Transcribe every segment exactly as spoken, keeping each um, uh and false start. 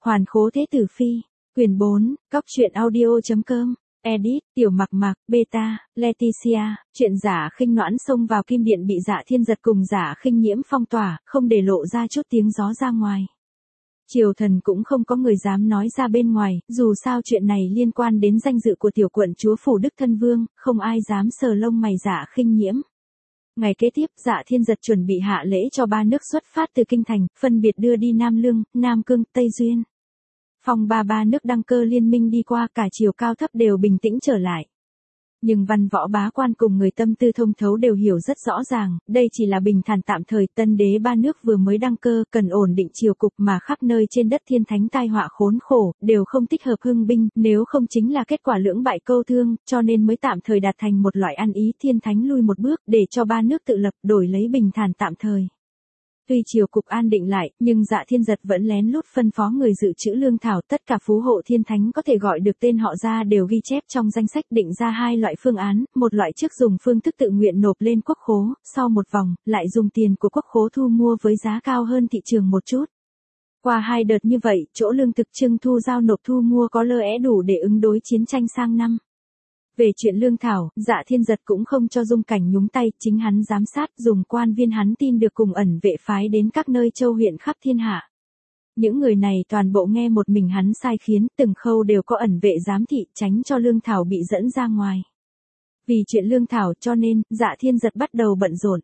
Hoàn khố thế tử phi. Quyền bốn, Cóc truyện audio.com. Edit, Tiểu Mặc Mặc, Beta, Leticia, chuyện Giả Khinh Noãn xông vào kim điện bị Dạ Thiên Giật cùng Giả Khinh Nhiễm phong tỏa, không để lộ ra chút tiếng gió ra ngoài. Triều thần cũng không có người dám nói ra bên ngoài, dù sao chuyện này liên quan đến danh dự của tiểu quận chúa phủ Đức Thân Vương, không ai dám sờ lông mày Dạ Khinh Nhiễm. Ngày kế tiếp, Dạ Thiên Giật chuẩn bị hạ lễ cho ba nước xuất phát từ kinh thành, phân biệt đưa đi Nam Lương, Nam Cương, Tây Duyên. Phong ba ba nước đăng cơ liên minh đi qua, cả triều cao thấp đều bình tĩnh trở lại. Nhưng văn võ bá quan cùng người tâm tư thông thấu đều hiểu rất rõ ràng, đây chỉ là bình thản tạm thời, tân đế ba nước vừa mới đăng cơ, cần ổn định triều cục mà khắp nơi trên đất thiên thánh tai họa khốn khổ, đều không thích hợp hưng binh, nếu không chính là kết quả lưỡng bại câu thương, cho nên mới tạm thời đạt thành một loại ăn ý thiên thánh lui một bước, để cho ba nước tự lập, đổi lấy bình thản tạm thời. Tuy triều cục an định lại, nhưng Dạ Thiên Giật vẫn lén lút phân phó người dự trữ lương thảo, tất cả phú hộ thiên thánh có thể gọi được tên họ ra đều ghi chép trong danh sách, định ra hai loại phương án, một loại trước dùng phương thức tự nguyện nộp lên quốc khố, sau một vòng, lại dùng tiền của quốc khố thu mua với giá cao hơn thị trường một chút. Qua hai đợt như vậy, chỗ lương thực trưng thu giao nộp thu mua có lơ é đủ để ứng đối chiến tranh sang năm. Về chuyện lương thảo, Dạ Thiên Giật cũng không cho Dung Cảnh nhúng tay, chính hắn giám sát, dùng quan viên hắn tin được cùng ẩn vệ phái đến các nơi châu huyện khắp thiên hạ. Những người này toàn bộ nghe một mình hắn sai khiến, từng khâu đều có ẩn vệ giám thị, tránh cho lương thảo bị dẫn ra ngoài. Vì chuyện lương thảo cho nên, Dạ Thiên Giật bắt đầu bận rộn.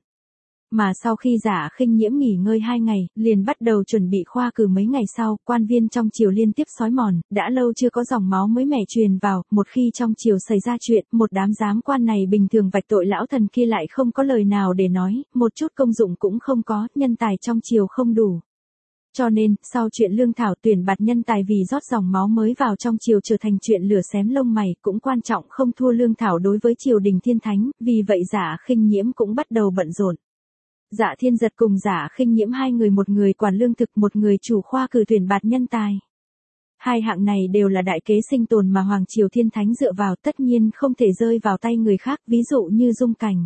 Mà sau khi Giả Khinh Nhiễm nghỉ ngơi hai ngày, liền bắt đầu chuẩn bị khoa cử mấy ngày sau, quan viên trong triều liên tiếp xói mòn, đã lâu chưa có dòng máu mới mẻ truyền vào, một khi trong triều xảy ra chuyện, một đám giám quan này bình thường vạch tội lão thần kia lại không có lời nào để nói, một chút công dụng cũng không có, nhân tài trong triều không đủ. Cho nên, sau chuyện lương thảo tuyển bạt nhân tài vì rót dòng máu mới vào trong triều trở thành chuyện lửa xém lông mày, cũng quan trọng không thua lương thảo đối với triều đình thiên thánh, vì vậy Giả Khinh Nhiễm cũng bắt đầu bận rộn. Dạ Thiên Giật cùng Giả Khinh Nhiễm hai người, một người quản lương thực, một người chủ khoa cử tuyển bạt nhân tài. Hai hạng này đều là đại kế sinh tồn mà Hoàng Triều Thiên Thánh dựa vào, tất nhiên không thể rơi vào tay người khác, ví dụ như Dung Cảnh.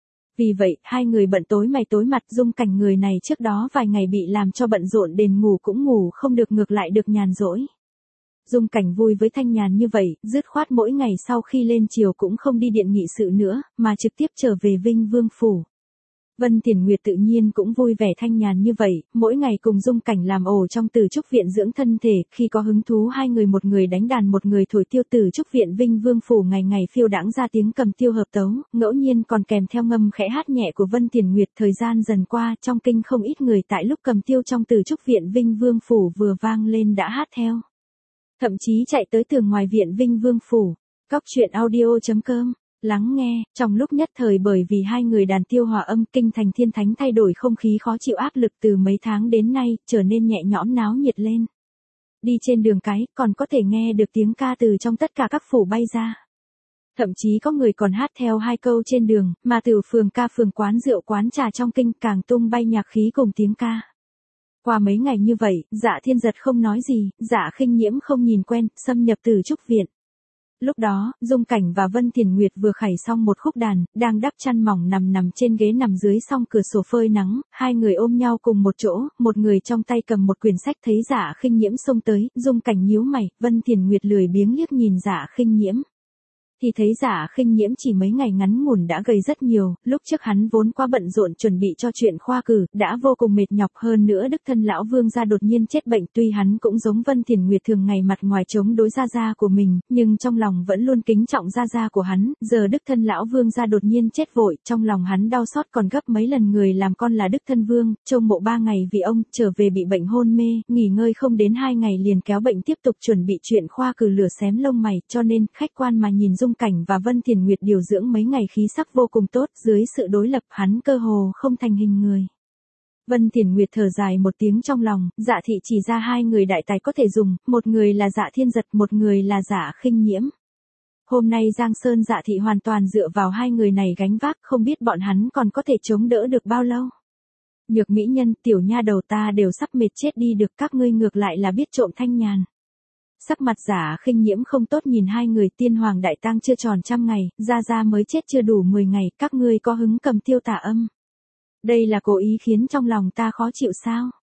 Vì vậy, hai người bận tối mày tối mặt. Dung Cảnh người này trước đó vài ngày bị làm cho bận rộn đến ngủ cũng ngủ không được, ngược lại được nhàn rỗi. Dung Cảnh vui với thanh nhàn như vậy, dứt khoát mỗi ngày sau khi lên triều cũng không đi điện nghị sự nữa, mà trực tiếp trở về Vinh Vương Phủ. Vân Thiền Nguyệt tự nhiên cũng vui vẻ thanh nhàn như vậy, mỗi ngày cùng Dung Cảnh làm ổ trong Từ Trúc Viện dưỡng thân thể, khi có hứng thú hai người, một người đánh đàn một người thổi tiêu. Từ Trúc Viện Vinh Vương Phủ ngày ngày phiêu đãng ra tiếng cầm tiêu hợp tấu, ngẫu nhiên còn kèm theo ngâm khẽ hát nhẹ của Vân Thiền Nguyệt. Thời gian dần qua, trong kinh không ít người tại lúc cầm tiêu trong Từ Trúc Viện Vinh Vương Phủ vừa vang lên đã hát theo. Thậm chí chạy tới tường ngoài viện Vinh Vương Phủ. Cóc truyện audio.com. Lắng nghe, trong lúc nhất thời bởi vì hai người đàn tiêu hòa âm, kinh thành thiên thánh thay đổi không khí khó chịu áp lực từ mấy tháng đến nay, trở nên nhẹ nhõm náo nhiệt lên. Đi trên đường cái, còn có thể nghe được tiếng ca từ trong tất cả các phủ bay ra. Thậm chí có người còn hát theo hai câu trên đường, mà từ phường ca phường quán rượu quán trà trong kinh càng tung bay nhạc khí cùng tiếng ca. Qua mấy ngày như vậy, Dạ Thiên Giật không nói gì, Dạ Khinh Nhiễm không nhìn quen, xâm nhập Từ Trúc Viện. Lúc đó, Dung Cảnh và Vân Thiền Nguyệt vừa khảy xong một khúc đàn, đang đắp chăn mỏng nằm nằm trên ghế nằm dưới song cửa sổ phơi nắng, hai người ôm nhau cùng một chỗ, một người trong tay cầm một quyển sách. Thấy Giả Khinh Nhiễm xông tới, Dung Cảnh nhíu mày, Vân Thiền Nguyệt lười biếng liếc nhìn Giả Khinh Nhiễm. Thì thấy Giả Khinh Nhiễm chỉ mấy ngày ngắn ngủn đã gầy rất nhiều, lúc trước hắn vốn quá bận rộn chuẩn bị cho chuyện khoa cử, đã vô cùng mệt nhọc, hơn nữa Đức Thân lão vương gia đột nhiên chết bệnh, tuy hắn cũng giống Vân Thiền Nguyệt thường ngày mặt ngoài chống đối gia gia của mình, nhưng trong lòng vẫn luôn kính trọng gia gia của hắn, giờ Đức Thân lão vương gia đột nhiên chết vội, trong lòng hắn đau xót còn gấp mấy lần người làm con là Đức Thân Vương, trông mộ ba ngày vì ông, trở về bị bệnh hôn mê, nghỉ ngơi không đến hai ngày liền kéo bệnh tiếp tục chuẩn bị chuyện khoa cử lửa xém lông mày, cho nên, khách quan mà nhìn Dung Cảnh và Vân Thiền Nguyệt điều dưỡng mấy ngày khí sắc vô cùng tốt, dưới sự đối lập hắn cơ hồ không thành hình người. Vân Thiền Nguyệt thở dài một tiếng trong lòng, Dạ thị chỉ ra hai người đại tài có thể dùng, một người là Dạ Thiên Giật, một người là Giả Khinh Nhiễm. Hôm nay Giang Sơn Dạ thị hoàn toàn dựa vào hai người này gánh vác, không biết bọn hắn còn có thể chống đỡ được bao lâu. Nhược mỹ nhân, tiểu nha đầu ta đều sắp mệt chết đi được, các ngươi ngược lại là biết trộm thanh nhàn. Sắc mặt Giả Khinh Nhiễm không tốt nhìn hai người. Tiên hoàng đại tang chưa tròn trăm ngày, gia gia mới chết chưa đủ mười ngày, các ngươi có hứng cầm tiêu tả âm. Đây là cố ý khiến trong lòng ta khó chịu sao?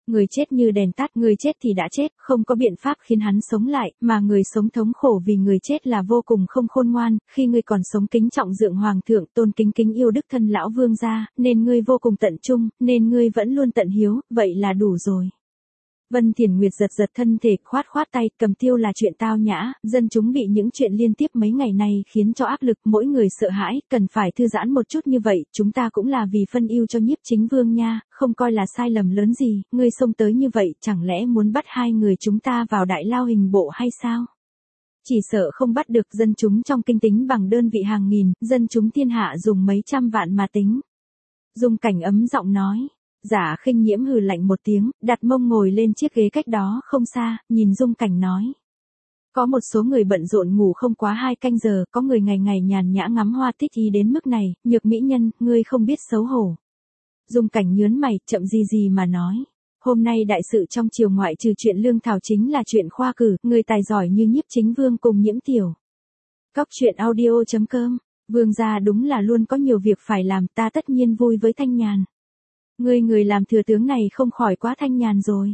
Người chết như đèn tắt, người chết thì đã chết, không có biện pháp khiến hắn sống lại, mà người sống thống khổ vì người chết là vô cùng không khôn ngoan, khi ngươi còn sống kính trọng dượng hoàng thượng, tôn kính kính yêu đức thân lão vương gia, nên ngươi vô cùng tận trung, nên ngươi vẫn luôn tận hiếu, vậy là đủ rồi. Vân Thiền Nguyệt giật giật thân thể, khoát khoát tay, cầm tiêu là chuyện tao nhã, dân chúng bị những chuyện liên tiếp mấy ngày này khiến cho áp lực, mỗi người sợ hãi, cần phải thư giãn một chút như vậy, chúng ta cũng là vì phân ưu cho Nhiếp Chính Vương nha, không coi là sai lầm lớn gì, ngươi xông tới như vậy, chẳng lẽ muốn bắt hai người chúng ta vào đại lao hình bộ hay sao? Chỉ sợ không bắt được, dân chúng trong kinh tính bằng đơn vị hàng nghìn, dân chúng thiên hạ dùng mấy trăm vạn mà tính. Dung Cảnh ấm giọng nói. Giả Khinh Nhiễm hừ lạnh một tiếng, đặt mông ngồi lên chiếc ghế cách đó không xa, nhìn Dung Cảnh nói. Có một số người bận rộn ngủ không quá hai canh giờ, có người ngày ngày nhàn nhã ngắm hoa thích ý đến mức này, nhược mỹ nhân, ngươi không biết xấu hổ. Dung Cảnh nhớn mày, chậm gì gì mà nói. Hôm nay đại sự trong triều ngoại trừ chuyện lương thảo chính là chuyện khoa cử, người tài giỏi như Nhiếp Chính Vương cùng Nhiễm Tiểu. Cóc truyện audio chấm com, Vương gia đúng là luôn có nhiều việc phải làm, ta tất nhiên vui với thanh nhàn. Ngươi người làm thừa tướng này không khỏi quá thanh nhàn rồi.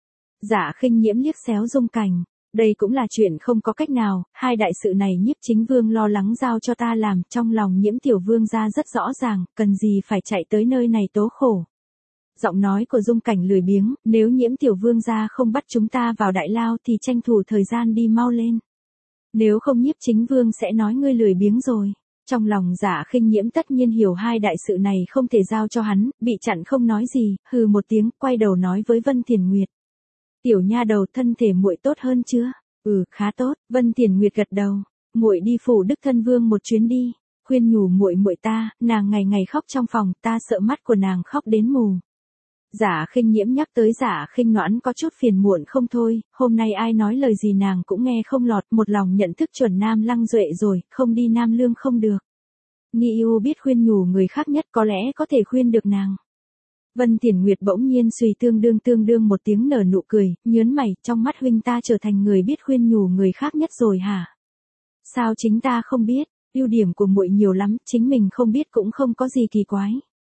Giả Khinh Nhiễm liếc xéo Dung Cảnh. Đây cũng là chuyện không có cách nào, hai đại sự này Nhiếp Chính Vương lo lắng giao cho ta làm, trong lòng Nhiễm Tiểu Vương gia rất rõ ràng, cần gì phải chạy tới nơi này tố khổ. Giọng nói của Dung Cảnh lười biếng, nếu Nhiễm Tiểu Vương gia không bắt chúng ta vào đại lao thì tranh thủ thời gian đi mau lên. Nếu không Nhiếp Chính Vương sẽ nói ngươi lười biếng rồi. Trong lòng Giả Khinh Nhiễm tất nhiên hiểu hai đại sự này không thể giao cho hắn, bị chặn không nói gì, hừ một tiếng, quay đầu nói với Vân Thiền Nguyệt. Tiểu nha đầu, thân thể muội tốt hơn chưa? Ừ, khá tốt. Vân Thiền Nguyệt gật đầu. Muội đi phủ Đức Thân Vương một chuyến đi, khuyên nhủ muội muội ta, nàng ngày ngày khóc trong phòng, ta sợ mắt của nàng khóc đến mù. Giả Khinh Nhiễm nhắc tới Giả Khinh Noãn có chút phiền muộn không thôi, hôm nay ai nói lời gì nàng cũng nghe không lọt, một lòng nhận thức chuẩn Nam Lăng Duệ rồi, không đi Nam Lương không được. Ni yêu biết khuyên nhủ người khác nhất, có lẽ có thể khuyên được nàng. Vân Thiền Nguyệt bỗng nhiên suy tương đương tương đương một tiếng nở nụ cười, nhớn mày, trong mắt huynh ta trở thành người biết khuyên nhủ người khác nhất rồi hả? Sao chính ta không biết, ưu điểm của muội nhiều lắm, chính mình không biết cũng không có gì kỳ quái.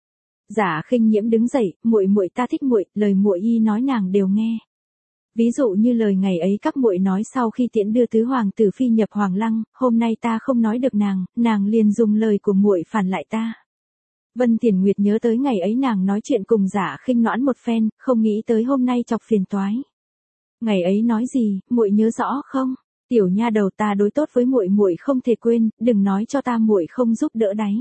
Giả Khinh Nhiễm đứng dậy, muội muội ta thích muội, lời muội y nói nàng đều nghe. Ví dụ như lời ngày ấy các muội nói sau khi tiễn đưa tứ hoàng tử phi nhập hoàng lăng, hôm nay ta không nói được nàng, nàng liền dùng lời của muội phản lại ta. Vân Thiền Nguyệt nhớ tới ngày ấy nàng nói chuyện cùng Giả Khinh Noãn một phen, không nghĩ tới hôm nay chọc phiền toái. Ngày ấy nói gì, muội nhớ rõ không? Tiểu nha đầu, ta đối tốt với muội muội không thể quên, đừng nói cho ta muội không giúp đỡ đấy.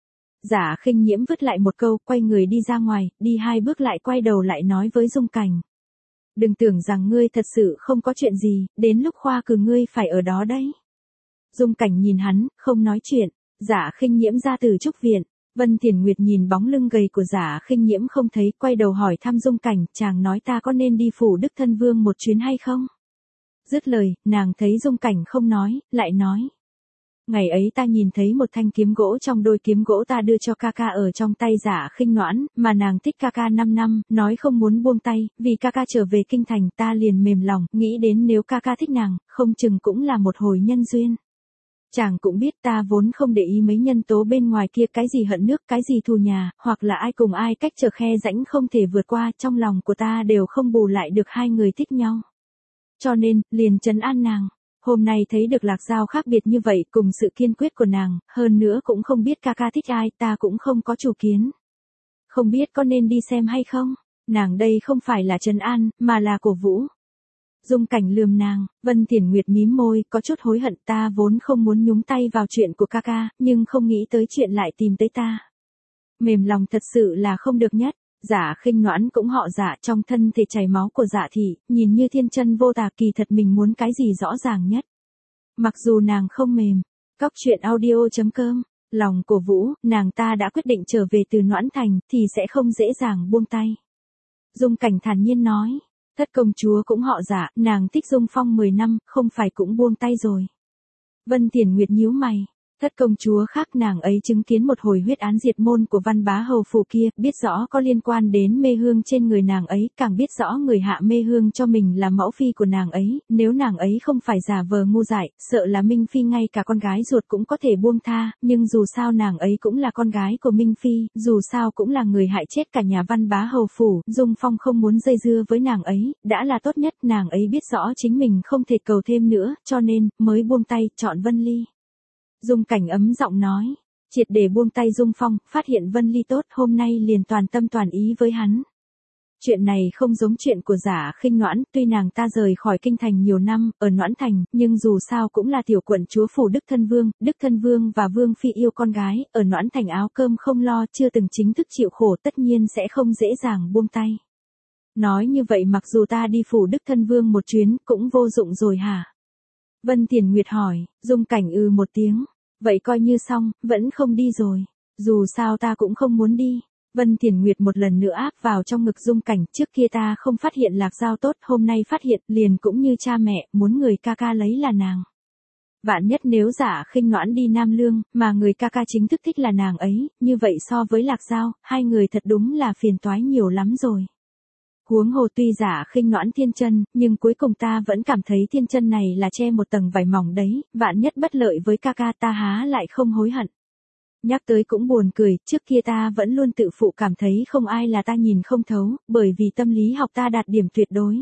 Giả Khinh Nhiễm vứt lại một câu, quay người đi ra ngoài, đi hai bước lại quay đầu lại nói với Dung Cảnh. Đừng tưởng rằng ngươi thật sự không có chuyện gì, đến lúc khoa cử ngươi phải ở đó đấy. Dung Cảnh nhìn hắn, không nói chuyện. Giả Khinh Nhiễm ra từ trúc viện. Vân Thiền Nguyệt nhìn bóng lưng gầy của Giả Khinh Nhiễm không thấy, quay đầu hỏi thăm Dung Cảnh, chàng nói ta có nên đi phủ Đức Thân Vương một chuyến hay không? Dứt lời, nàng thấy Dung Cảnh không nói, lại nói. Ngày ấy ta nhìn thấy một thanh kiếm gỗ trong đôi kiếm gỗ ta đưa cho ca ca ở trong tay Giả Khinh Noãn, mà nàng thích ca ca năm năm, nói không muốn buông tay, vì ca ca trở về kinh thành ta liền mềm lòng, nghĩ đến nếu ca ca thích nàng, không chừng cũng là một hồi nhân duyên. Chàng cũng biết ta vốn không để ý mấy nhân tố bên ngoài kia, cái gì hận nước, cái gì thù nhà, hoặc là ai cùng ai cách trở khe rãnh không thể vượt qua, trong lòng của ta đều không bù lại được hai người thích nhau. Cho nên, liền trấn an nàng. Hôm nay thấy được Lạc Giao khác biệt như vậy cùng sự kiên quyết của nàng, hơn nữa cũng không biết ca ca thích ai, ta cũng không có chủ kiến. Không biết có nên đi xem hay không? Nàng đây không phải là trấn an, mà là cổ vũ. Dung Cảnh lườm nàng, Vân Thiền Nguyệt mím môi, có chút hối hận, ta vốn không muốn nhúng tay vào chuyện của ca ca, nhưng không nghĩ tới chuyện lại tìm tới ta. Mềm lòng thật sự là không được nhất. Giả Khinh Noãn cũng họ Giả, trong thân thể chảy máu của Giả thị, nhìn như thiên chân vô tà, kỳ thật mình muốn cái gì rõ ràng nhất. Mặc dù nàng không mềm. Cóc truyện audio chấm com, lòng cổ vũ, nàng ta đã quyết định trở về từ Noãn Thành, thì sẽ không dễ dàng buông tay. Dung Cảnh thản nhiên nói, thất công chúa cũng họ Giả, nàng thích Dung Phong mười năm, không phải cũng buông tay rồi. Vân Thiền Nguyệt nhíu mày. Thất công chúa khác nàng ấy chứng kiến một hồi huyết án diệt môn của Văn Bá Hầu phủ kia, biết rõ có liên quan đến mê hương trên người nàng ấy, càng biết rõ người hạ mê hương cho mình là mẫu phi của nàng ấy, nếu nàng ấy không phải giả vờ ngu dại, sợ là Minh Phi ngay cả con gái ruột cũng có thể buông tha, nhưng dù sao nàng ấy cũng là con gái của Minh Phi, dù sao cũng là người hại chết cả nhà Văn Bá Hầu phủ, Dung Phong không muốn dây dưa với nàng ấy, đã là tốt nhất, nàng ấy biết rõ chính mình không thể cầu thêm nữa, cho nên, mới buông tay, chọn Vân Ly. Dung Cảnh ấm giọng nói, triệt để buông tay Dung Phong, phát hiện Vân Ly tốt, hôm nay liền toàn tâm toàn ý với hắn. Chuyện này không giống chuyện của Giả Khinh Noãn, tuy nàng ta rời khỏi kinh thành nhiều năm, ở Noãn thành, nhưng dù sao cũng là tiểu quận chúa phủ Đức Thân Vương, Đức Thân Vương và Vương Phi yêu con gái, ở Noãn thành áo cơm không lo, chưa từng chính thức chịu khổ, tất nhiên sẽ không dễ dàng buông tay. Nói như vậy mặc dù ta đi phủ Đức Thân Vương một chuyến, cũng vô dụng rồi hả? Vân Thiền Nguyệt hỏi, Dung Cảnh ư một tiếng, vậy coi như xong, vẫn không đi rồi, dù sao ta cũng không muốn đi. Vân Thiền Nguyệt một lần nữa áp vào trong ngực Dung Cảnh, trước kia ta không phát hiện Lạc Giao tốt, hôm nay phát hiện, liền cũng như cha mẹ, muốn người ca ca lấy là nàng. Vạn nhất nếu Giả Khinh Noãn đi Nam Lương, mà người ca ca chính thức thích là nàng ấy, như vậy so với Lạc Giao, hai người thật đúng là phiền toái nhiều lắm rồi. Huống hồ tuy Giả Khinh Noãn thiên chân, nhưng cuối cùng ta vẫn cảm thấy thiên chân này là che một tầng vải mỏng đấy, vạn nhất bất lợi với ca ca ta há lại không hối hận. Nhắc tới cũng buồn cười, trước kia ta vẫn luôn tự phụ cảm thấy không ai là ta nhìn không thấu, bởi vì tâm lý học ta đạt điểm tuyệt đối.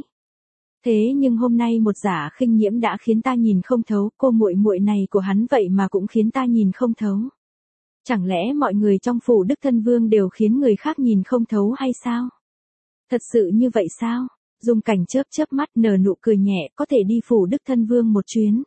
Thế nhưng hôm nay một Giả Khinh Nhiễm đã khiến ta nhìn không thấu, cô muội muội này của hắn vậy mà cũng khiến ta nhìn không thấu. Chẳng lẽ mọi người trong phủ Đức Thân Vương đều khiến người khác nhìn không thấu hay sao? Thật sự như vậy sao? Dung Cảnh chớp chớp mắt nở nụ cười nhẹ, có thể đi phủ Đức Thân Vương một chuyến.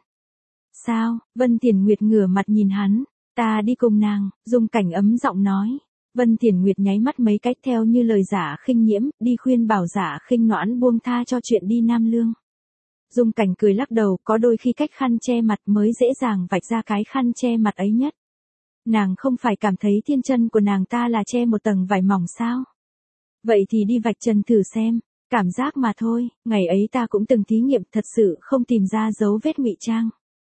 Sao? Vân Thiền Nguyệt ngửa mặt nhìn hắn, ta đi cùng nàng, Dung Cảnh ấm giọng nói. Vân Thiền Nguyệt nháy mắt mấy cách theo như lời Giả Khinh Nhiễm, đi khuyên bảo Giả Khinh Noãn buông tha cho chuyện đi Nam Lương. Dung Cảnh cười lắc đầu, có đôi khi cách khăn che mặt mới dễ dàng vạch ra cái khăn che mặt ấy nhất. Nàng không phải cảm thấy thiên chân của nàng ta là che một tầng vải mỏng sao? Vậy thì đi vạch trần thử xem, cảm giác mà thôi, ngày ấy ta cũng từng thí nghiệm, thật sự không tìm ra dấu vết ngụy trang.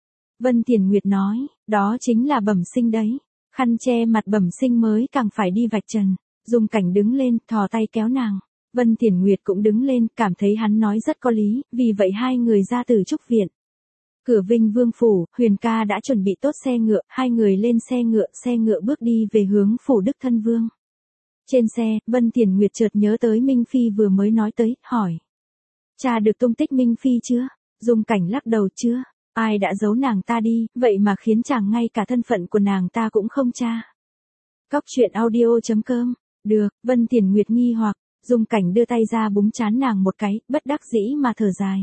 Vân Thiền Nguyệt nói, đó chính là bẩm sinh đấy, khăn che mặt bẩm sinh mới càng phải đi vạch trần. Dung Cảnh đứng lên, thò tay kéo nàng. Vân Thiền Nguyệt cũng đứng lên, cảm thấy hắn nói rất có lý, vì vậy hai người ra từ trúc viện. Cửa Vinh Vương phủ, Huyền ca đã chuẩn bị tốt xe ngựa, hai người lên xe ngựa, xe ngựa bước đi về hướng phủ Đức Thân Vương. Trên xe, Vân Thiền Nguyệt chợt nhớ tới Minh Phi vừa mới nói tới, hỏi. Cha được tung tích Minh Phi chưa? Dung Cảnh lắc đầu chưa, ai đã giấu nàng ta đi, vậy mà khiến chàng ngay cả thân phận của nàng ta cũng không tra. Cóc truyện audio chấm com, được, Vân Thiền Nguyệt nghi hoặc, Dung Cảnh đưa tay ra búng trán nàng một cái, bất đắc dĩ mà thở dài.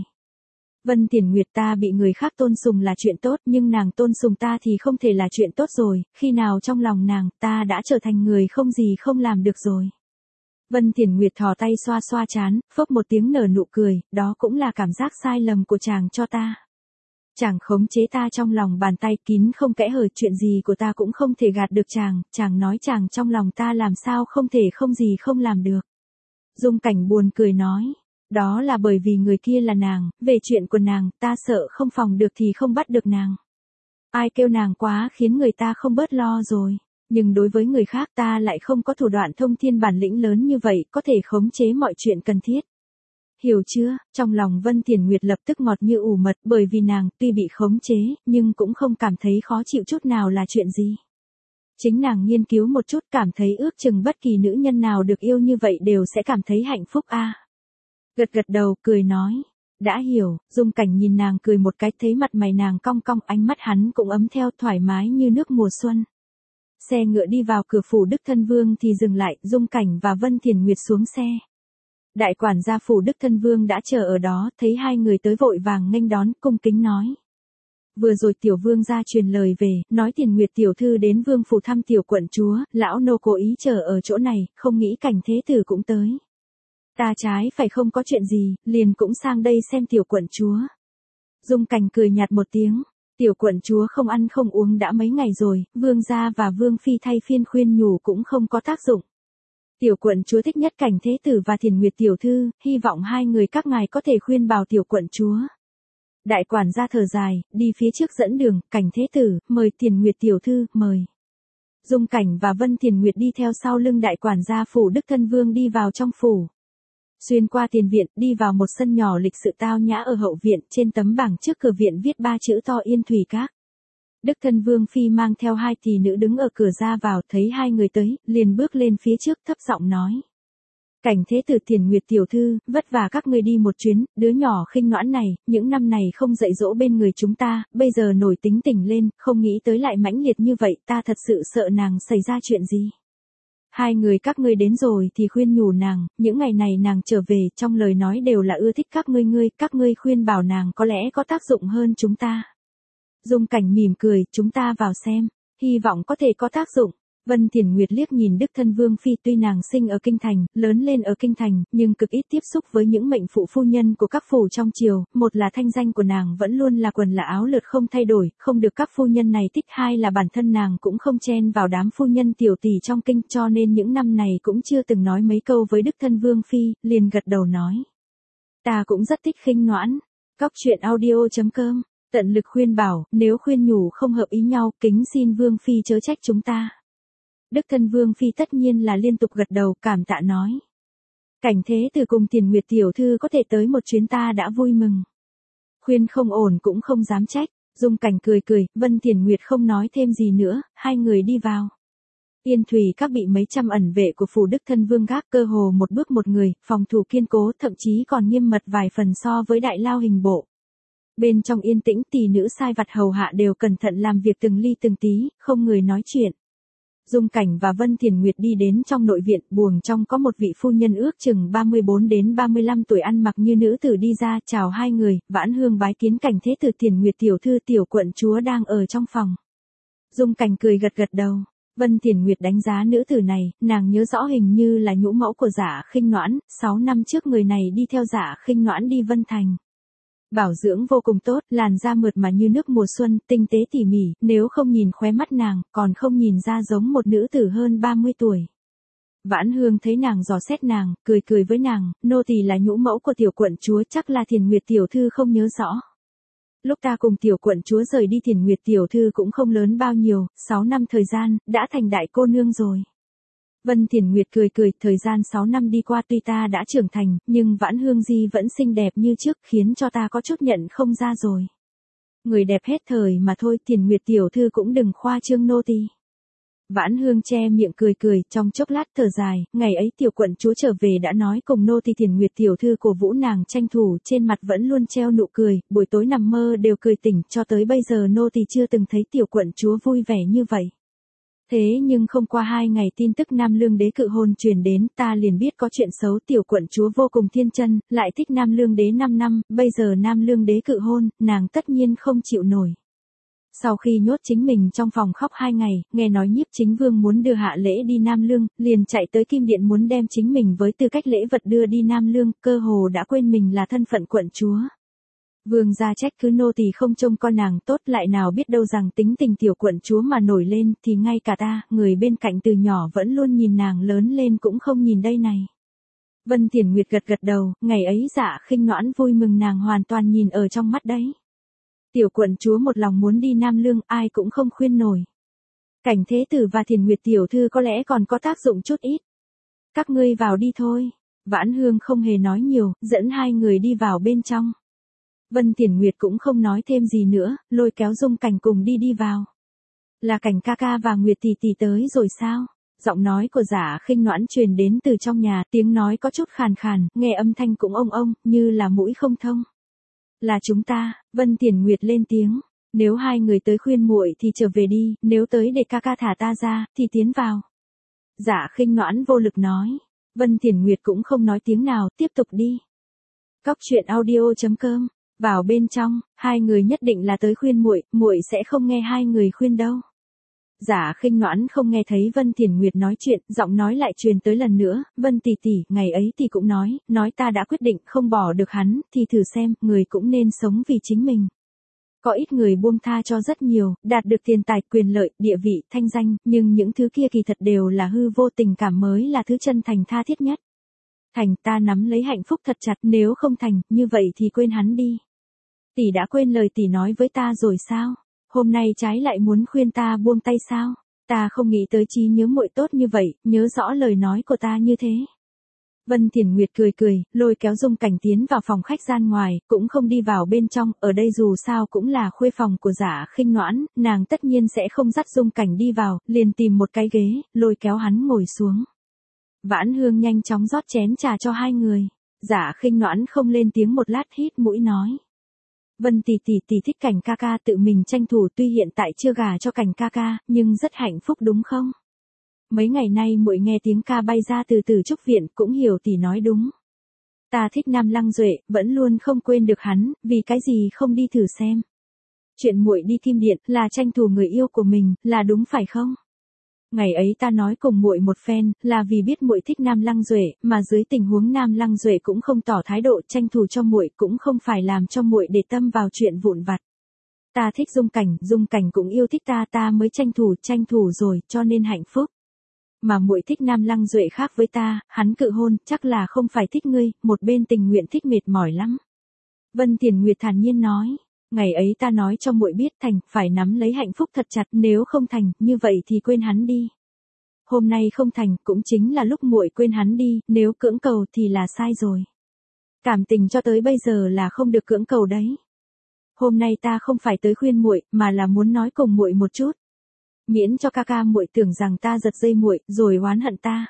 Vân Thiền Nguyệt, ta bị người khác tôn sùng là chuyện tốt, nhưng nàng tôn sùng ta thì không thể là chuyện tốt rồi, khi nào trong lòng nàng, ta đã trở thành người không gì không làm được rồi. Vân Thiền Nguyệt thò tay xoa xoa trán, phốc một tiếng nở nụ cười, đó cũng là cảm giác sai lầm của chàng cho ta. Chàng khống chế ta trong lòng bàn tay kín không kẽ hở, chuyện gì của ta cũng không thể gạt được chàng, chàng nói chàng trong lòng ta làm sao không thể không gì không làm được. Dung Cảnh buồn cười nói. Đó là bởi vì người kia là nàng, về chuyện của nàng, ta sợ không phòng được thì không bắt được nàng. Ai kêu nàng quá khiến người ta không bớt lo rồi, nhưng đối với người khác ta lại không có thủ đoạn thông thiên bản lĩnh lớn như vậy, có thể khống chế mọi chuyện cần thiết. Hiểu chưa? Trong lòng Vân Thiền Nguyệt lập tức ngọt như ủ mật, bởi vì nàng tuy bị khống chế, nhưng cũng không cảm thấy khó chịu chút nào là chuyện gì. Chính nàng nghiên cứu một chút cảm thấy ước chừng bất kỳ nữ nhân nào được yêu như vậy đều sẽ cảm thấy hạnh phúc a. À. Gật gật đầu, cười nói, đã hiểu. Dung Cảnh nhìn nàng cười một cái, thấy mặt mày nàng cong cong, ánh mắt hắn cũng ấm theo, thoải mái như nước mùa xuân. Xe ngựa đi vào cửa phủ Đức Thân Vương thì dừng lại, Dung Cảnh và Vân Thiền Nguyệt xuống xe. Đại quản gia phủ Đức Thân Vương đã chờ ở đó, thấy hai người tới vội vàng nghênh đón, cung kính nói. Vừa rồi tiểu vương gia truyền lời về, nói Thiền Nguyệt tiểu thư đến vương phủ thăm tiểu quận chúa, lão nô cố ý chờ ở chỗ này, không nghĩ Cảnh thế tử cũng tới. Ta trái phải không có chuyện gì, liền cũng sang đây xem tiểu quận chúa. Dung Cảnh cười nhạt một tiếng, tiểu quận chúa không ăn không uống đã mấy ngày rồi, vương gia và vương phi thay phiên khuyên nhủ cũng không có tác dụng. Tiểu quận chúa thích nhất Cảnh thế tử và Thiền Nguyệt tiểu thư, hy vọng hai người các ngài có thể khuyên bảo tiểu quận chúa. Đại quản gia thở dài, đi phía trước dẫn đường, Cảnh Thế Tử, mời Tiền Nguyệt tiểu thư, mời. Dung Cảnh và Vân Tiền Nguyệt đi theo sau lưng đại quản gia phủ Đức Thân Vương đi vào trong phủ. Xuyên qua tiền viện, đi vào một sân nhỏ lịch sự tao nhã ở hậu viện, trên tấm bảng trước cửa viện viết ba chữ to Yên Thủy Các. Đức Thân Vương phi mang theo hai tỷ nữ đứng ở cửa ra vào, thấy hai người tới, liền bước lên phía trước thấp giọng nói. Cảnh Thế Tử Tiền Nguyệt tiểu thư, vất vả các ngươi đi một chuyến, đứa nhỏ khinh noãn này, những năm này không dạy dỗ bên người chúng ta, bây giờ nổi tính tình lên, không nghĩ tới lại mãnh liệt như vậy, ta thật sự sợ nàng xảy ra chuyện gì. Hai người các ngươi đến rồi thì khuyên nhủ nàng, những ngày này nàng trở về, trong lời nói đều là ưa thích các ngươi ngươi, các ngươi khuyên bảo nàng có lẽ có tác dụng hơn chúng ta. Dung Cảnh mỉm cười, chúng ta vào xem, hy vọng có thể có tác dụng. Vân Tiền Nguyệt liếc nhìn Đức Thân Vương phi, tuy nàng sinh ở kinh thành, lớn lên ở kinh thành, nhưng cực ít tiếp xúc với những mệnh phụ phu nhân của các phủ trong triều, một là thanh danh của nàng vẫn luôn là quần là áo lượt không thay đổi, không được các phu nhân này thích, hai là bản thân nàng cũng không chen vào đám phu nhân tiểu tỷ trong kinh, cho nên những năm này cũng chưa từng nói mấy câu với Đức Thân Vương phi, liền gật đầu nói: "Ta cũng rất thích khinh noãn." Cóc truyện audio chấm com tận lực khuyên bảo, nếu khuyên nhủ không hợp ý nhau, kính xin Vương phi chớ trách chúng ta. Đức Thân Vương phi tất nhiên là liên tục gật đầu, cảm tạ nói: Cảnh Thế Tử cùng Tiền Nguyệt tiểu thư có thể tới một chuyến ta đã vui mừng. Khuyên không ổn cũng không dám trách. Dung Cảnh cười cười, Vân Tiền Nguyệt không nói thêm gì nữa, hai người đi vào. Yên Thủy Các bị mấy trăm ẩn vệ của phủ Đức Thân Vương gác, cơ hồ một bước một người, phòng thủ kiên cố, thậm chí còn nghiêm mật vài phần so với đại lao hình bộ. Bên trong yên tĩnh, tỷ nữ sai vặt hầu hạ đều cẩn thận làm việc từng ly từng tí, không người nói chuyện. Dung Cảnh và Vân Tiền Nguyệt đi đến trong nội viện, buồng trong có một vị phu nhân ước chừng ba mươi bốn đến ba mươi lăm tuổi ăn mặc như nữ tử đi ra, chào hai người, Vãn Hương bái kiến Cảnh Thế Tử Tiền Nguyệt tiểu thư, tiểu quận chúa đang ở trong phòng. Dung Cảnh cười gật gật đầu. Vân Tiền Nguyệt đánh giá nữ tử này, nàng nhớ rõ hình như là nhũ mẫu của Dạ Khinh Noãn, sáu năm trước người này đi theo Dạ Khinh Noãn đi Vân Thành. Bảo dưỡng vô cùng tốt, làn da mượt mà như nước mùa xuân, tinh tế tỉ mỉ, nếu không nhìn khóe mắt nàng, còn không nhìn ra giống một nữ tử hơn ba mươi tuổi. Vãn Hương thấy nàng dò xét nàng, cười cười với nàng, nô tỳ là nhũ mẫu của tiểu quận chúa, chắc là Tiền Nguyệt tiểu thư không nhớ rõ. Lúc ta cùng tiểu quận chúa rời đi Tiền Nguyệt tiểu thư cũng không lớn bao nhiêu, sáu năm thời gian, đã thành đại cô nương rồi. Vân Tiền Nguyệt cười cười, thời gian sáu năm đi qua tuy ta đã trưởng thành, nhưng Vãn Hương Di vẫn xinh đẹp như trước, khiến cho ta có chút nhận không ra rồi. Người đẹp hết thời mà thôi, Tiền Nguyệt tiểu thư cũng đừng khoa trương nô tỳ. Vãn Hương che miệng cười cười, trong chốc lát thở dài, ngày ấy tiểu quận chúa trở về đã nói cùng nô tỳ Tiền Nguyệt tiểu thư cổ vũ nàng tranh thủ, trên mặt vẫn luôn treo nụ cười, buổi tối nằm mơ đều cười tỉnh, cho tới bây giờ nô tỳ chưa từng thấy tiểu quận chúa vui vẻ như vậy. Thế nhưng không qua hai ngày tin tức Nam Lương đế cự hôn truyền đến, ta liền biết có chuyện xấu, tiểu quận chúa vô cùng thiên chân, lại thích Nam Lương đế năm năm, bây giờ Nam Lương đế cự hôn, nàng tất nhiên không chịu nổi. Sau khi nhốt chính mình trong phòng khóc hai ngày, nghe nói Nhiếp Chính Vương muốn đưa hạ lễ đi Nam Lương, liền chạy tới Kim Điện muốn đem chính mình với tư cách lễ vật đưa đi Nam Lương, cơ hồ đã quên mình là thân phận quận chúa. Vương gia trách cứ nô tỳ không trông con nàng tốt, lại nào biết đâu rằng tính tình tiểu quận chúa mà nổi lên thì ngay cả ta, người bên cạnh từ nhỏ vẫn luôn nhìn nàng lớn lên cũng không nhìn đây này. Vân Tiền Nguyệt gật gật đầu, ngày ấy Dạ Khinh Noãn vui mừng nàng hoàn toàn nhìn ở trong mắt đấy. Tiểu quận chúa một lòng muốn đi Nam Lương, ai cũng không khuyên nổi. Cảnh Thế Tử và Tiền Nguyệt tiểu thư có lẽ còn có tác dụng chút ít. Các ngươi vào đi thôi. Vãn Hương không hề nói nhiều, dẫn hai người đi vào bên trong. Vân Tiền Nguyệt cũng không nói thêm gì nữa, lôi kéo Dung Cảnh cùng đi đi vào. Là Cảnh ca ca và Nguyệt tỷ tỷ tới rồi sao? Giọng nói của Dạ Khinh Noãn truyền đến từ trong nhà, tiếng nói có chút khàn khàn, nghe âm thanh cũng ông ông, như là mũi không thông. Là chúng ta, Vân Tiền Nguyệt lên tiếng, nếu hai người tới khuyên muội thì trở về đi, nếu tới để ca ca thả ta ra, thì tiến vào. Dạ Khinh Noãn vô lực nói, Vân Tiền Nguyệt cũng không nói tiếng nào, tiếp tục đi. Cóc truyện audio chấm com Vào bên trong, hai người nhất định là tới khuyên muội, muội sẽ không nghe hai người khuyên đâu. Dạ Khinh Noãn không nghe thấy Vân Tiền Nguyệt nói chuyện, giọng nói lại truyền tới lần nữa, Vân tỷ tỷ, ngày ấy thì cũng nói, nói ta đã quyết định không bỏ được hắn, thì thử xem, người cũng nên sống vì chính mình. Có ít người buông tha cho rất nhiều, đạt được tiền tài, quyền lợi, địa vị, thanh danh, nhưng những thứ kia kỳ thật đều là hư vô, tình cảm mới là thứ chân thành tha thiết nhất. Thành, ta nắm lấy hạnh phúc thật chặt, nếu không thành, như vậy thì quên hắn đi. Tỷ đã quên lời tỷ nói với ta rồi sao? Hôm nay trái lại muốn khuyên ta buông tay sao? Ta không nghĩ tới trí nhớ muội tốt như vậy, nhớ rõ lời nói của ta như thế. Vân Thiển Nguyệt cười cười, lôi kéo Dung Cảnh tiến vào phòng khách gian ngoài, cũng không đi vào bên trong, ở đây dù sao cũng là khuê phòng của Giả Khinh Noãn, nàng tất nhiên sẽ không dắt Dung Cảnh đi vào, liền tìm một cái ghế, lôi kéo hắn ngồi xuống. Vãn Hương nhanh chóng rót chén trà cho hai người. Giả Khinh Noãn không lên tiếng một lát, hít mũi nói: Vân tỷ tỷ tỷ thích Cảnh ca ca tự mình tranh thủ, tuy hiện tại chưa gả cho Cảnh ca ca, nhưng rất hạnh phúc đúng không? Mấy ngày nay muội nghe tiếng ca bay ra từ Từ Trúc viện, cũng hiểu tỷ nói đúng. Ta thích Nam Lăng Duệ, vẫn luôn không quên được hắn, vì cái gì không đi thử xem. Chuyện muội đi Kim Điện là tranh thủ người yêu của mình, là đúng phải không? Ngày ấy ta nói cùng muội một phen, là vì biết muội thích Nam Lăng Duệ, mà dưới tình huống Nam Lăng Duệ cũng không tỏ thái độ tranh thủ cho muội, cũng không phải làm cho muội để tâm vào chuyện vụn vặt. Ta thích Dung Cảnh, Dung Cảnh cũng yêu thích ta, ta mới tranh thủ, tranh thủ rồi, cho nên hạnh phúc. Mà muội thích Nam Lăng Duệ khác với ta, hắn cự hôn, chắc là không phải thích ngươi, một bên tình nguyện thích mệt mỏi lắm. Vân Thiển Nguyệt thản nhiên nói, ngày ấy ta nói cho muội biết thành, phải nắm lấy hạnh phúc thật chặt, nếu không thành, như vậy thì quên hắn đi. Hôm nay không thành, cũng chính là lúc muội quên hắn đi, nếu cưỡng cầu thì là sai rồi. Cảm tình cho tới bây giờ là không được cưỡng cầu đấy. Hôm nay ta không phải tới khuyên muội, mà là muốn nói cùng muội một chút. Miễn cho ca ca muội tưởng rằng ta giật dây muội, rồi oán hận ta.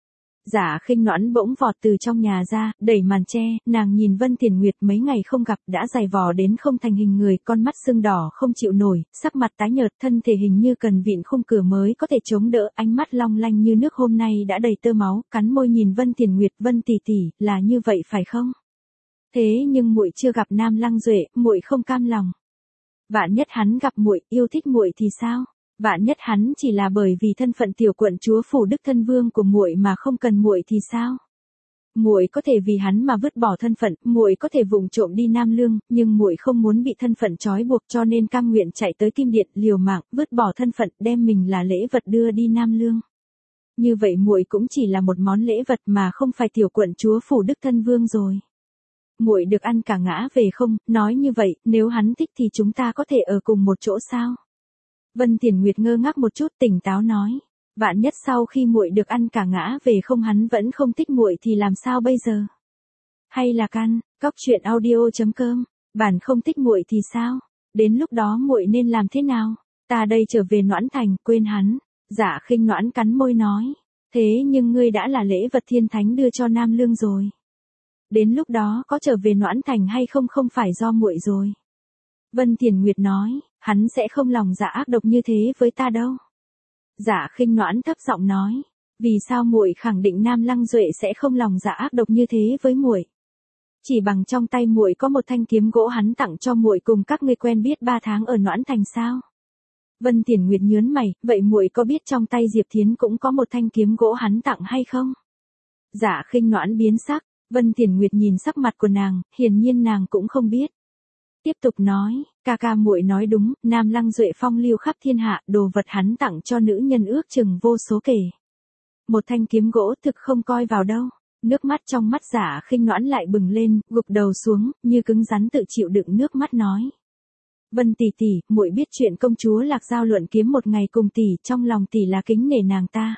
Giả Khinh Noãn bỗng vọt từ trong nhà ra, đẩy màn che, nàng nhìn Vân Thiển Nguyệt mấy ngày không gặp đã dày vò đến không thành hình người, con mắt sưng đỏ không chịu nổi, sắc mặt tái nhợt, thân thể hình như cần vịn khung cửa mới có thể chống đỡ, ánh mắt long lanh như nước hôm nay đã đầy tơ máu, cắn môi nhìn Vân Thiển Nguyệt, Vân tỷ tỷ, là như vậy phải không? Thế nhưng muội chưa gặp Nam Lăng Duệ, muội không cam lòng. Vạn nhất hắn gặp muội, yêu thích muội thì sao? Vạn nhất hắn chỉ là bởi vì thân phận tiểu quận chúa phủ Đức thân vương của muội mà không cần muội thì sao? Muội có thể vì hắn mà vứt bỏ thân phận, muội có thể vụng trộm đi Nam Lương, nhưng muội không muốn bị thân phận trói buộc, cho nên cam nguyện chạy tới Kim Điện, liều mạng, vứt bỏ thân phận, đem mình là lễ vật đưa đi Nam Lương. Như vậy muội cũng chỉ là một món lễ vật mà không phải tiểu quận chúa phủ Đức thân vương rồi. Muội được ăn cả ngã về không? Nói như vậy, nếu hắn thích thì chúng ta có thể ở cùng một chỗ sao? Vân Thiển Nguyệt ngơ ngác một chút, tỉnh táo nói, vạn nhất sau khi muội được ăn cả ngã về không hắn vẫn không thích muội thì làm sao bây giờ? Hay là căn, cóc truyện audio chấm com, bản không thích muội thì sao? Đến lúc đó muội nên làm thế nào? Ta đây trở về Noãn Thành, quên hắn. Giả Khinh Noãn cắn môi nói, thế nhưng ngươi đã là lễ vật thiên thánh đưa cho Nam Lương rồi. Đến lúc đó có trở về Noãn Thành hay không không phải do muội rồi. Vân Thiển Nguyệt nói, hắn sẽ không lòng dạ ác độc như thế với ta đâu. Giả Khinh Noãn thấp giọng nói, vì sao muội khẳng định Nam Lăng Duệ sẽ không lòng dạ ác độc như thế với muội? Chỉ bằng trong tay muội có một thanh kiếm gỗ hắn tặng cho muội cùng các ngươi quen biết ba tháng ở Noãn Thành sao? Vân Thiển Nguyệt nhớn mày, vậy muội có biết trong tay Diệp Thiến cũng có một thanh kiếm gỗ hắn tặng hay không? Giả Khinh Noãn biến sắc, Vân Thiển Nguyệt nhìn sắc mặt của nàng, hiển nhiên nàng cũng không biết. Tiếp tục nói, ca ca muội nói đúng, Nam Lăng Duệ phong lưu khắp thiên hạ, đồ vật hắn tặng cho nữ nhân ước chừng vô số kể. Một thanh kiếm gỗ thực không coi vào đâu. Nước mắt trong mắt Giả Khinh Noãn lại bừng lên, gục đầu xuống, như cứng rắn tự chịu đựng nước mắt nói. Vân tỷ tỷ, muội biết chuyện công chúa Lạc Giao luận kiếm một ngày cùng tỷ, trong lòng tỷ là kính nể nàng ta.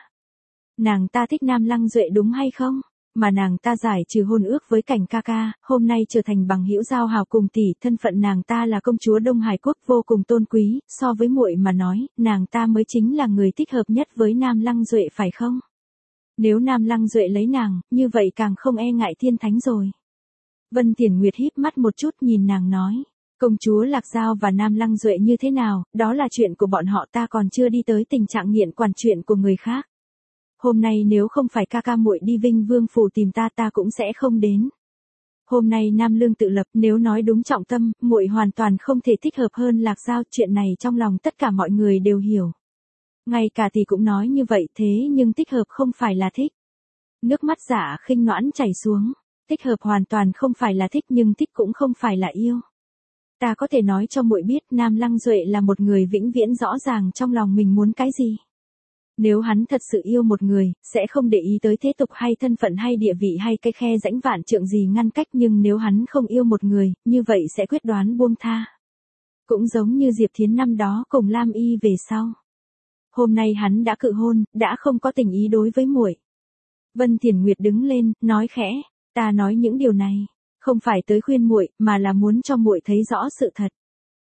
Nàng ta thích Nam Lăng Duệ đúng hay không? Mà nàng ta giải trừ hôn ước với Cảnh ca ca, hôm nay trở thành bằng hữu giao hảo cùng tỷ, thân phận nàng ta là công chúa Đông Hải quốc vô cùng tôn quý, so với muội mà nói, nàng ta mới chính là người thích hợp nhất với Nam Lăng Duệ phải không? Nếu Nam Lăng Duệ lấy nàng, như vậy càng không e ngại thiên thánh rồi. Vân Thiển Nguyệt híp mắt một chút nhìn nàng nói, công chúa Lạc Giao và Nam Lăng Duệ như thế nào, đó là chuyện của bọn họ, ta còn chưa đi tới tình trạng nghiện quản chuyện của người khác. Hôm nay nếu không phải ca ca muội đi Vinh Vương phủ tìm ta ta cũng sẽ không đến. Hôm nay Nam Lương tự lập, nếu nói đúng trọng tâm, muội hoàn toàn không thể thích hợp hơn Lạc Giao, chuyện này trong lòng tất cả mọi người đều hiểu. Ngay cả tỷ cũng nói như vậy, thế nhưng thích hợp không phải là thích. Nước mắt Giả Khinh Noãn chảy xuống, thích hợp hoàn toàn không phải là thích nhưng thích cũng không phải là yêu. Ta có thể nói cho muội biết Nam Lăng Duệ là một người vĩnh viễn rõ ràng trong lòng mình muốn cái gì. Nếu hắn thật sự yêu một người, sẽ không để ý tới thế tục hay thân phận hay địa vị hay cái khe rãnh vạn trượng gì ngăn cách, nhưng nếu hắn không yêu một người, như vậy sẽ quyết đoán buông tha. Cũng giống như Diệp Thiến năm đó cùng Lam Y về sau. Hôm nay hắn đã cự hôn, đã không có tình ý đối với muội. Vân Thiền Nguyệt đứng lên, nói khẽ, ta nói những điều này, không phải tới khuyên muội, mà là muốn cho muội thấy rõ sự thật.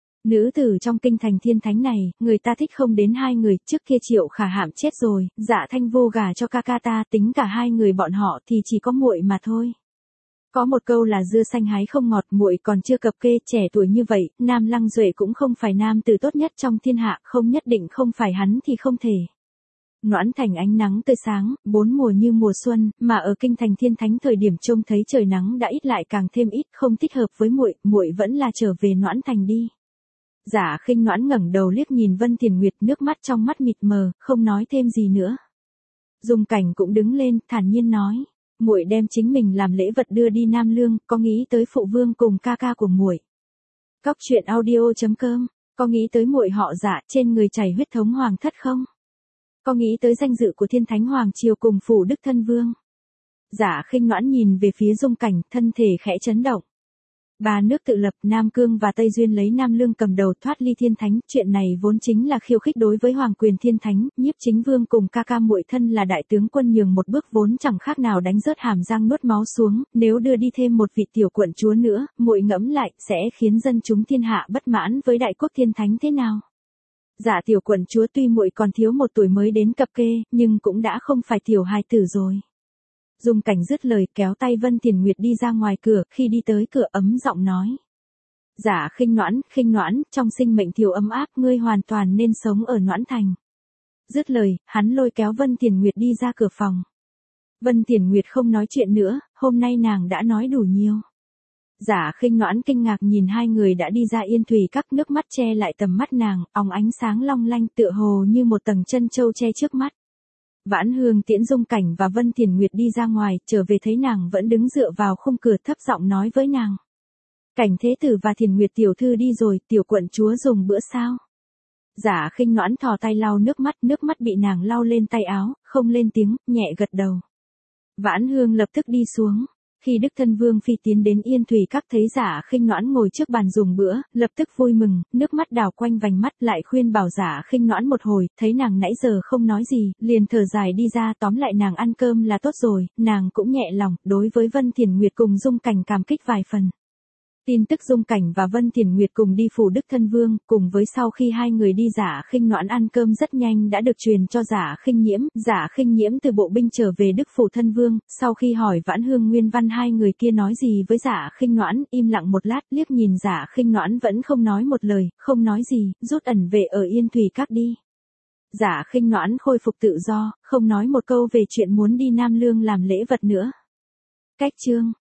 Nữ tử trong kinh thành thiên thánh này, người ta thích không đến hai người, trước kia Triệu Khả Hạm chết rồi, Dạ Thanh Vô gả cho ca ca ta, tính cả hai người bọn họ thì chỉ có muội mà thôi. Có một câu là dưa xanh hái không ngọt, muội còn chưa cập kê, trẻ tuổi như vậy, Nam Lăng Duệ cũng không phải nam tử tốt nhất trong thiên hạ, không nhất định không phải hắn thì không thể. Noãn Thành ánh nắng tươi sáng, bốn mùa như mùa xuân, mà ở kinh thành thiên thánh thời điểm trông thấy trời nắng đã ít lại càng thêm ít, không thích hợp với muội, muội vẫn là trở về Noãn Thành đi. Giả Khinh Noãn ngẩng đầu liếc nhìn Vân Thiền Nguyệt, nước mắt trong mắt mịt mờ, không nói thêm gì nữa. Dung Cảnh cũng đứng lên, thản nhiên nói, muội đem chính mình làm lễ vật đưa đi Nam Lương, có nghĩ tới phụ vương cùng ca ca của muội. Cóc truyện audio chấm com, có nghĩ tới muội họ Dạ trên người chảy huyết thống hoàng thất không? Có nghĩ tới danh dự của thiên thánh hoàng triều cùng phủ đức thân vương? Giả Khinh Noãn nhìn về phía Dung Cảnh, thân thể khẽ chấn động. Ba nước tự lập, Nam Cương và Tây Duyên lấy Nam Lương cầm đầu thoát ly thiên thánh, chuyện này vốn chính là khiêu khích đối với hoàng quyền thiên thánh, Nhiếp Chính Vương cùng ca ca muội thân là đại tướng quân nhường một bước vốn chẳng khác nào đánh rớt hàm răng nuốt máu xuống, nếu đưa đi thêm một vị tiểu quận chúa nữa, muội ngẫm lại, sẽ khiến dân chúng thiên hạ bất mãn với đại quốc thiên thánh thế nào? Dạ tiểu quận chúa tuy muội còn thiếu một tuổi mới đến cập kê, nhưng cũng đã không phải tiểu hài tử rồi. Dung Cảnh dứt lời, kéo tay Vân Thiền Nguyệt đi ra ngoài cửa, khi đi tới cửa ấm giọng nói. Giả Khinh Noãn, Khinh Noãn, trong sinh mệnh thiếu ấm áp, ngươi hoàn toàn nên sống ở Noãn Thành. Dứt lời, hắn lôi kéo Vân Thiền Nguyệt đi ra cửa phòng. Vân Thiền Nguyệt không nói chuyện nữa, hôm nay nàng đã nói đủ nhiều. Giả Khinh Noãn kinh ngạc nhìn hai người đã đi ra Yên Thủy Các, nước mắt che lại tầm mắt nàng, óng ánh sáng long lanh tựa hồ như một tầng chân châu che trước mắt. Vãn Hương tiễn Dung Cảnh và Vân Thiền Nguyệt đi ra ngoài, trở về thấy nàng vẫn đứng dựa vào khung cửa, thấp giọng nói với nàng. Cảnh Thế Tử và Thiền Nguyệt tiểu thư đi rồi, tiểu quận chúa dùng bữa sao? Giả Khinh Noãn thò tay lau nước mắt, nước mắt bị nàng lau lên tay áo, không lên tiếng, nhẹ gật đầu. Vãn Hương lập tức đi xuống. Khi Đức Thân Vương phi tiến đến Yên Thủy Các thấy Giả Khinh Noãn ngồi trước bàn dùng bữa, lập tức vui mừng, nước mắt đào quanh vành mắt, lại khuyên bảo Giả Khinh Noãn một hồi, thấy nàng nãy giờ không nói gì, liền thở dài đi ra, tóm lại nàng ăn cơm là tốt rồi, nàng cũng nhẹ lòng, đối với Vân Thiền Nguyệt cùng Dung Cảnh cảm kích vài phần. Tin tức Dung Cảnh và Vân Thiền Nguyệt cùng đi phủ Đức Thân Vương, cùng với sau khi hai người đi Giả Khinh Noãn ăn cơm rất nhanh đã được truyền cho Giả Khinh Nhiễm, Giả Khinh Nhiễm từ bộ binh trở về Đức phủ Thân Vương, sau khi hỏi Vãn Hương nguyên văn hai người kia nói gì với Giả Khinh Noãn, im lặng một lát, liếc nhìn Giả Khinh Noãn vẫn không nói một lời, không nói gì, rút ẩn về ở Yên Thủy Các đi. Giả Khinh Noãn khôi phục tự do, không nói một câu về chuyện muốn đi Nam Lương làm lễ vật nữa. Cách chương